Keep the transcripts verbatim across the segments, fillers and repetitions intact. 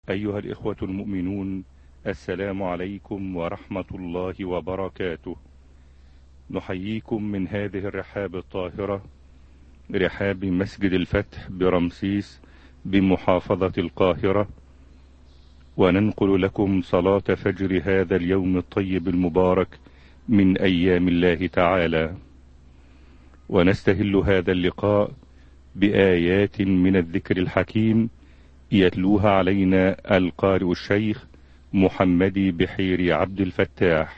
أيها الإخوة المؤمنون، السلام عليكم ورحمة الله وبركاته. نحييكم من هذه الرحاب الطاهرة، رحاب مسجد الفتح برمسيس بمحافظة القاهرة، وننقل لكم صلاة فجر هذا اليوم الطيب المبارك من أيام الله تعالى. ونستهل هذا اللقاء بآيات من الذكر الحكيم يتلوها علينا القارئ الشيخ محمدي بحيري عبد الفتاح.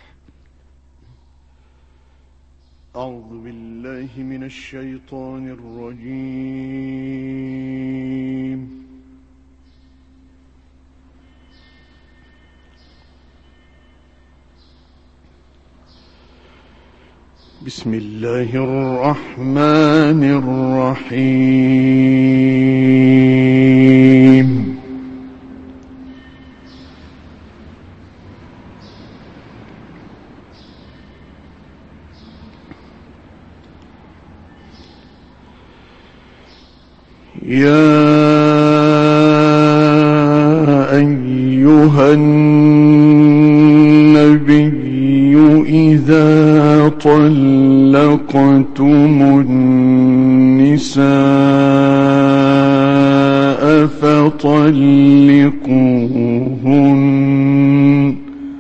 أعوذ بالله من الشيطان الرجيم. بسم الله الرحمن الرحيم. يا أيها النبي إذا طلقتم النساء فطلقوهن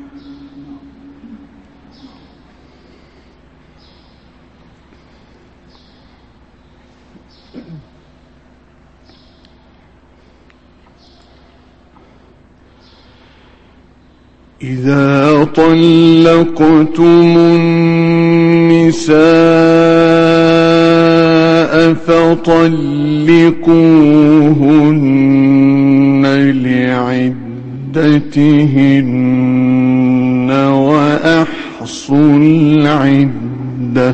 إذا طلقتم النساء فطلقوهن لعدتهن وأحصوا العدة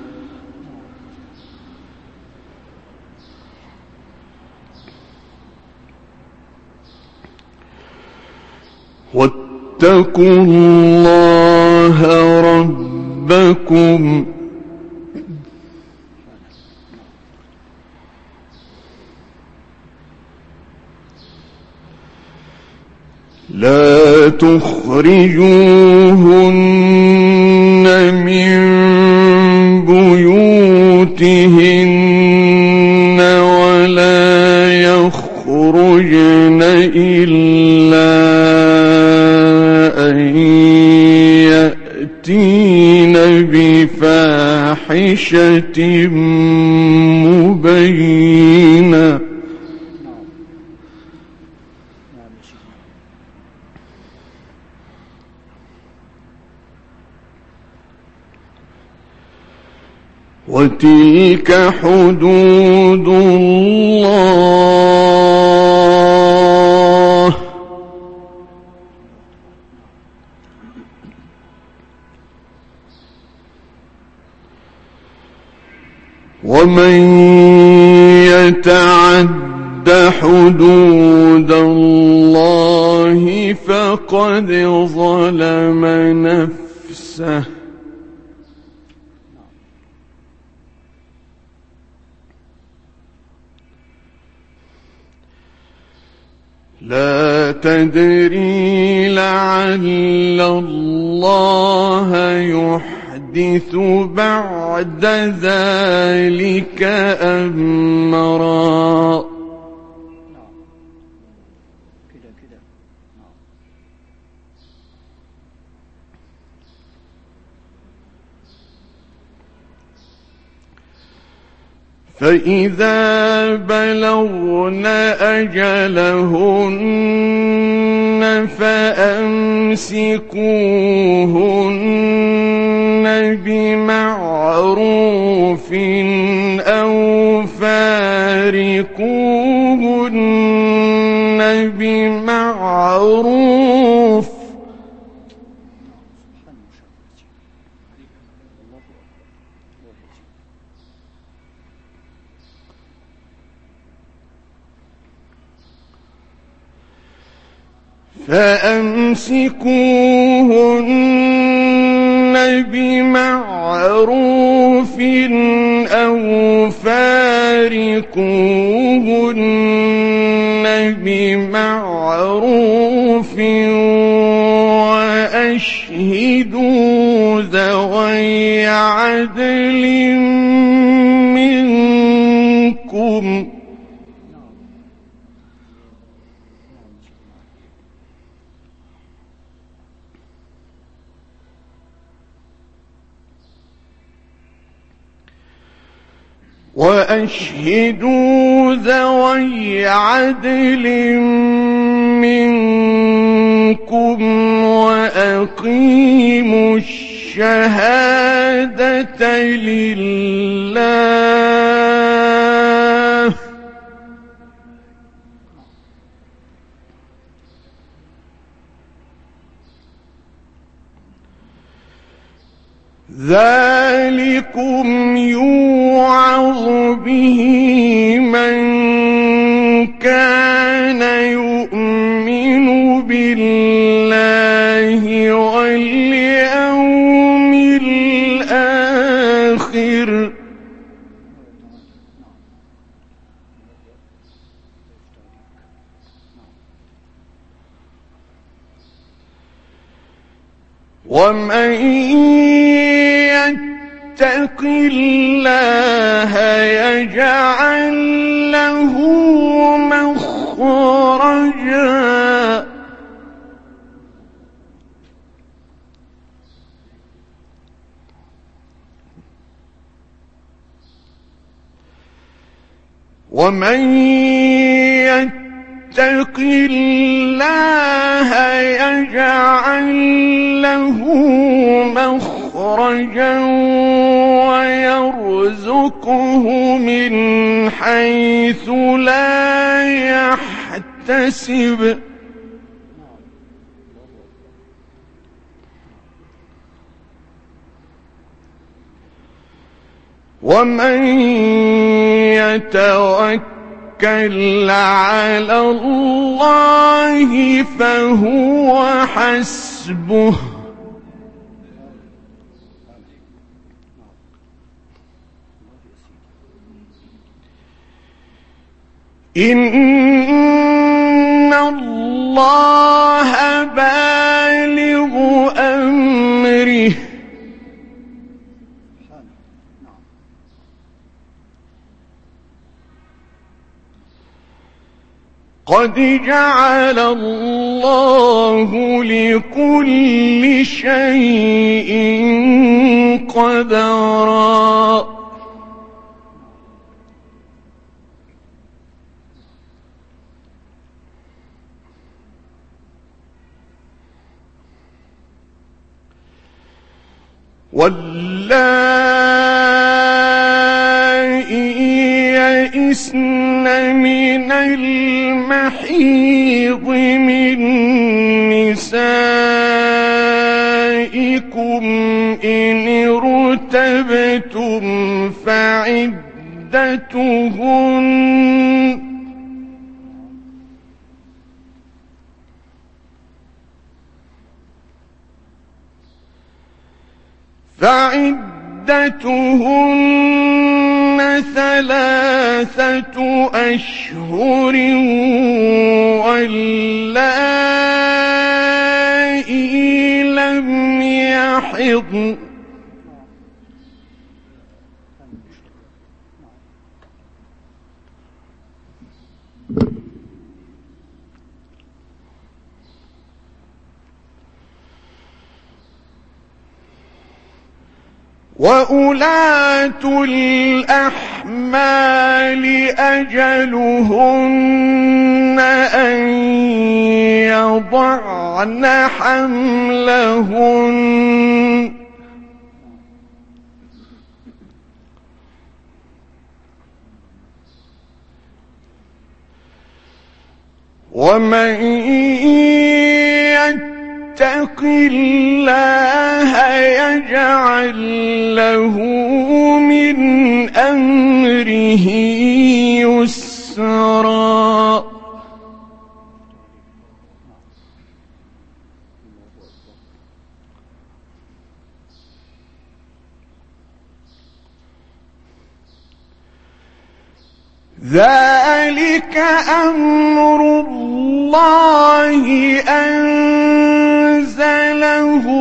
واتقوا الله ربكم لا تخرجوهن من بيوتهن ولا يخرجن إلا يأتين بفاحشة مبينة وتلك حدود الله ومن يتعد حدود الله فقد ظلم نفسه لا تدري لعل الله يحدث بعد ذلك أمرا. فإذا بلغن أجلهن فأمسكوهن بمعروف أو فارقوهن بمعروف فأمسكوهن بمعروف أو فارقوهن بمعروف وأشهدوا ذوي عدل منكم وأشهدوا ذوي عدل منكم وأقيموا الشهادة لله ذلكم يوعظ به من كان يؤمن بالله واليوم الآخر ومن يتق الله يجعل له مخرجا ومن يتق الله يجعل له مخرجا ويرزقه من حيث لا يحتسب ومن يتوكل على الله فهو حسبه إن الله بالغ أمره قد جعل الله لكل شيء قدرا واللائي يئسن من المحيض من نسائكم إن ارتبتم فعدتهن فعدتهن ثلاثة أشهر واللائي لم يحضن وأولاة الأحمال أجلهن أن يضعن حملهن ومن يتق الله يجعل له من أمره يسرا ذلك أمر الله أنزله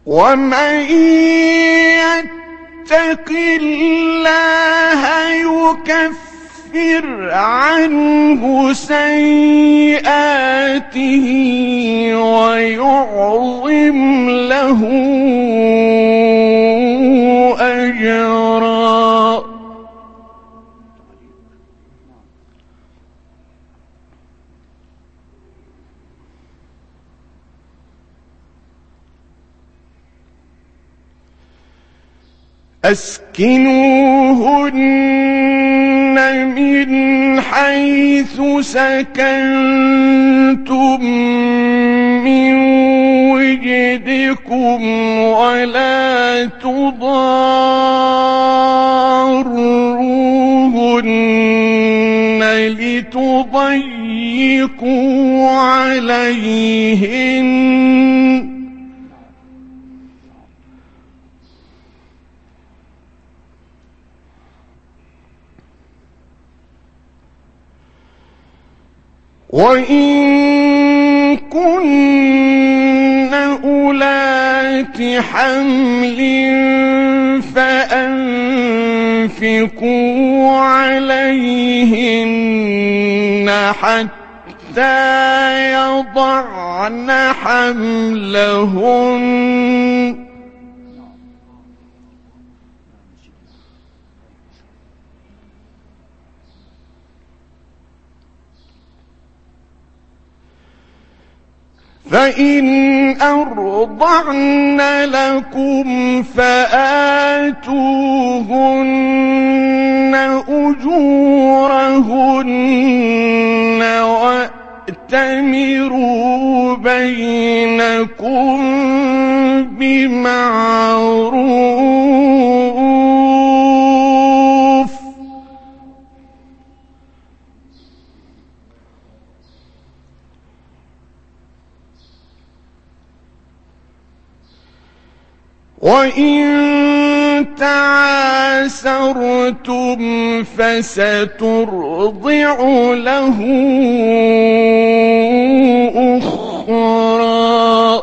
ومن يتق الله يكفر عنه سيئاته ويعظم له أجرا. أسكنوهن من حيث سكنتم من وجدكم ولا تضاروهن لتضيقوا عليهن وإن كن أولات حمل فأنفقوا عليهن حتى يضعن حملهن فإن أرضعن لكم فآتوهن أجورهن وأتمروا بينكم بمعروف وإن تعاسرتم فسترضع له أخرى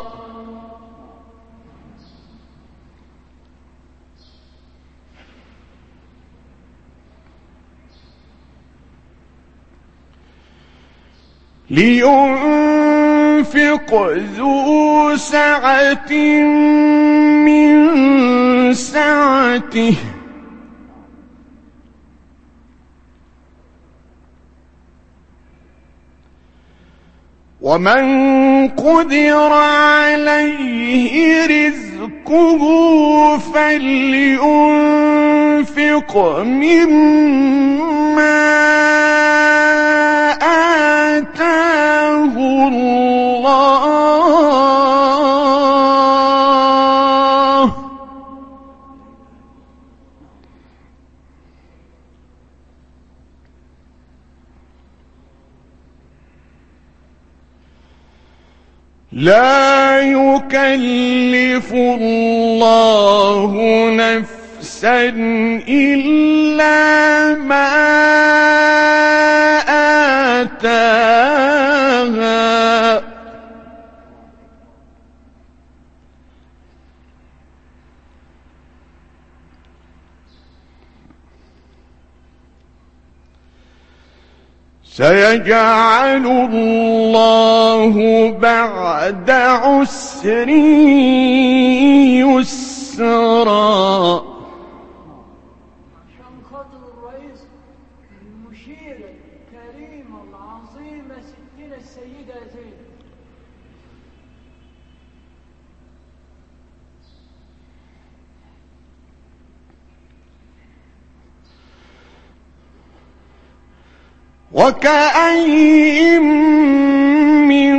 لينفق ذو سعة من سعته ومن قدر عليه رزقه فلينفق مما آتاه الله لا يكلف الله نفسا إلا ما آتاها سيجعل الله بعد عسر يسرا. عشان خاطر الرئيس المشيرة الكريمة العظيمة ستنا السيدة زينب وكأين من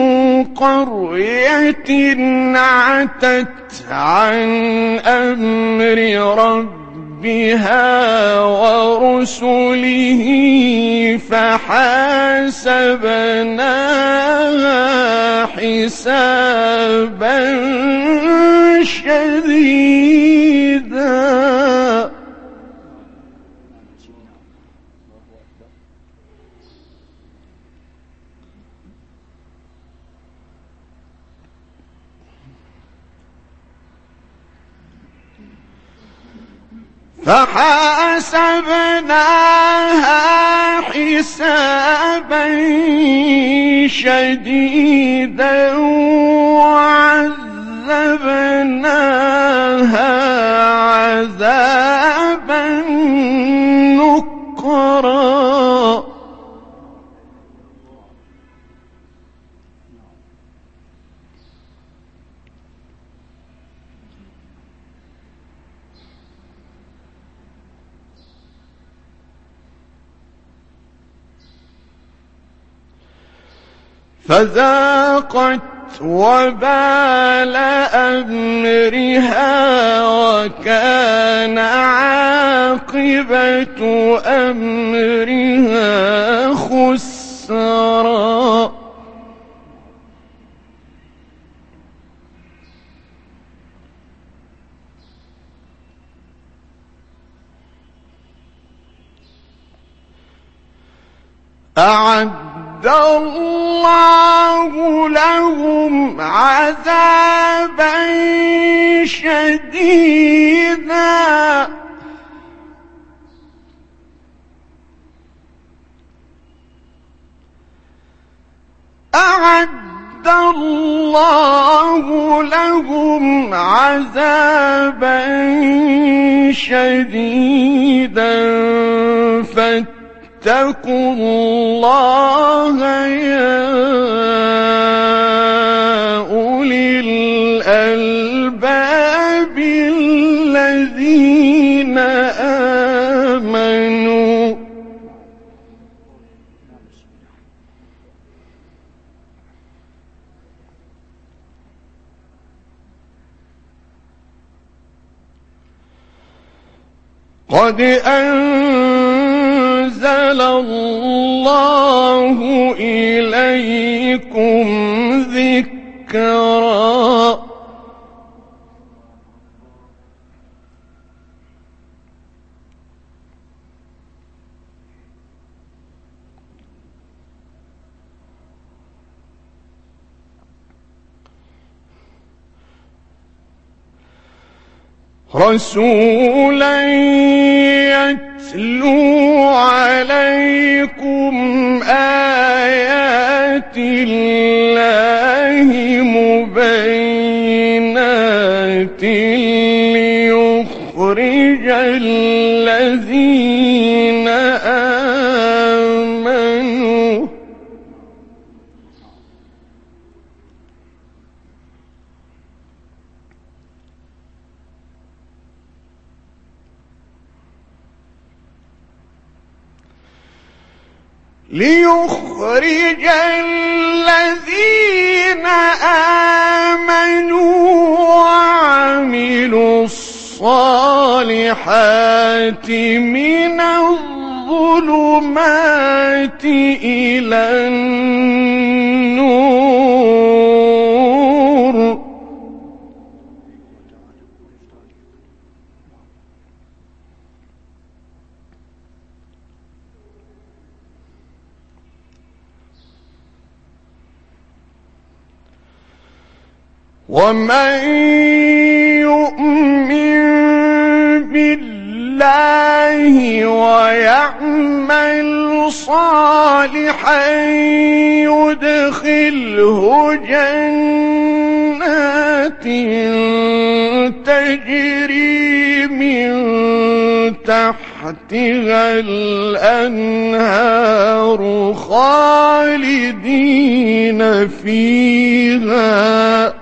قرية عتت عن أمر ربها ورسله فحاسبناها حسابا شديدا فحاسبناها حسابا شديدا وعذبناها عذابا نكرا. فذاقت وبال أمرها وكان عاقبة أمرها خسرا. أعد الله لهم عذابا شديدا أعد الله لهم عذابا شديدا فاتقوا الله يا أولي الألباب الذين آمنوا. قد أنزل الله إليكم ذكرا. رسولا يتلو عليكم آيات الله مبينات ليخرج الذين آمنوا ليخرج الذين آمنوا وعملوا الصالحات من الظلمات إلى النور. ومن يؤمن بالله ويعمل صالحا يدخله جنات تجري من تحتها الأنهار خالدين فيها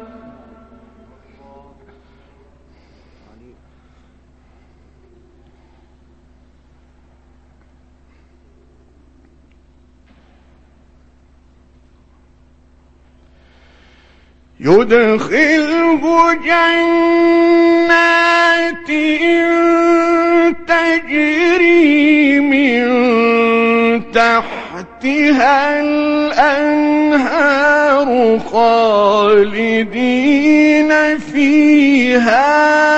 يدخله جنات تجري من تحتها الأنهار خالدين فيها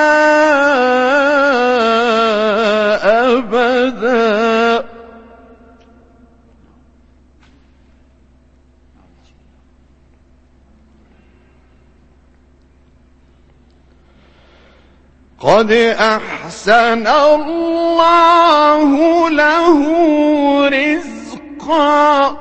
أبدا. قد أحسن الله له رزقا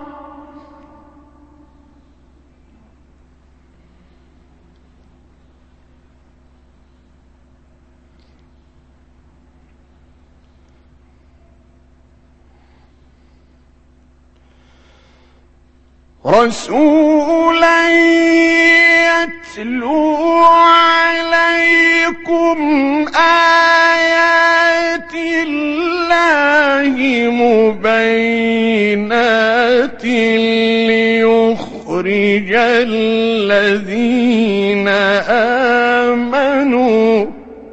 رسولا يتلو عليكم آيات الله مبينات ليخرج الذين آمنوا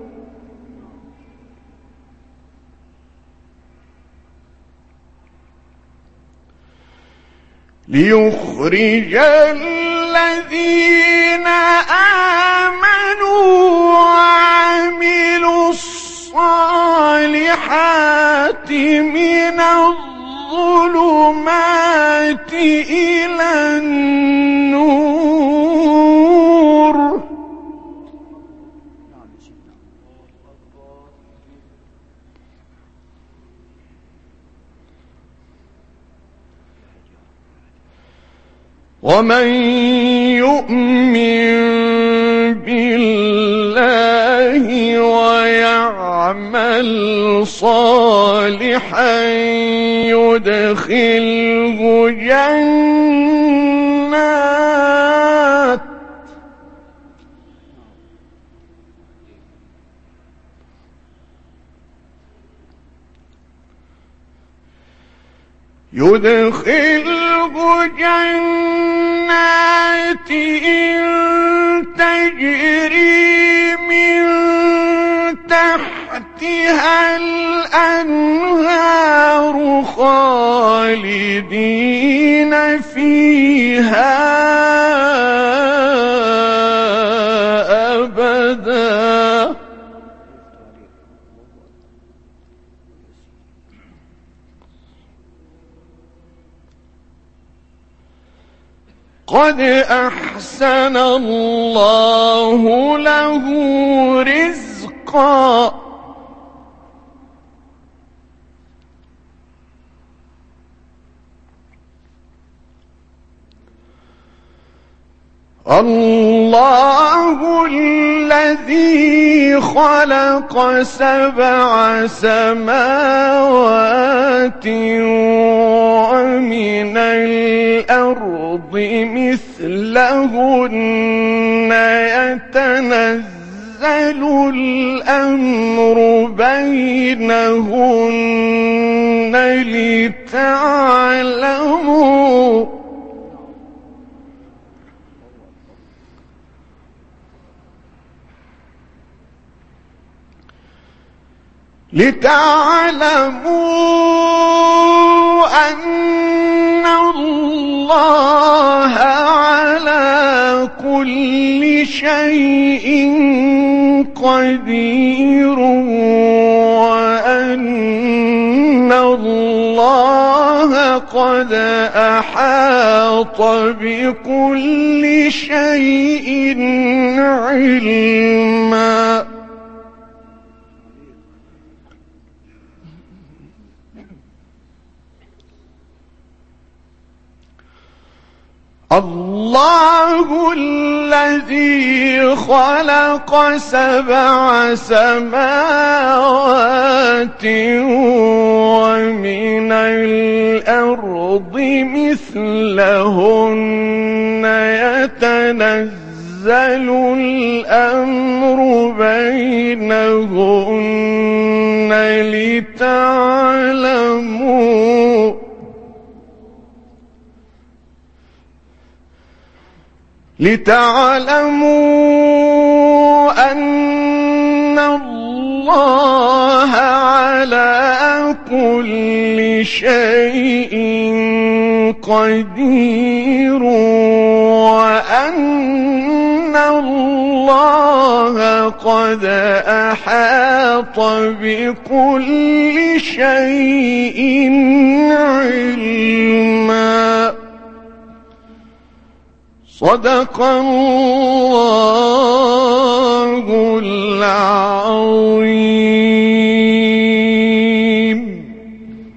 ليخرج الذين آمنوا وعملوا الصالحات من الظلمات إلى النور ومن يؤمن بالله ويعمل صالحا يدخله جنات يدخله جنات تجري من تحتها الأنهار خالدين فيها أبدا قد أحسن الله له رزقا الله الذي خلق سبع سماوات ومن الأرض مثلهن يتنزل الأمر بينهن لتعلموا لتعلموا أن الله على كل شيء قدير وأن الله قد أحاط بكل شيء علما الله الذي خلق سبع سماوات ومن الأرض مثلهن يتنزل الأمر بينهن لتعلموا لتعلموا أن الله على كل شيء قدير وأن الله قد أحاط بكل شيء علما صدق الله العظيم.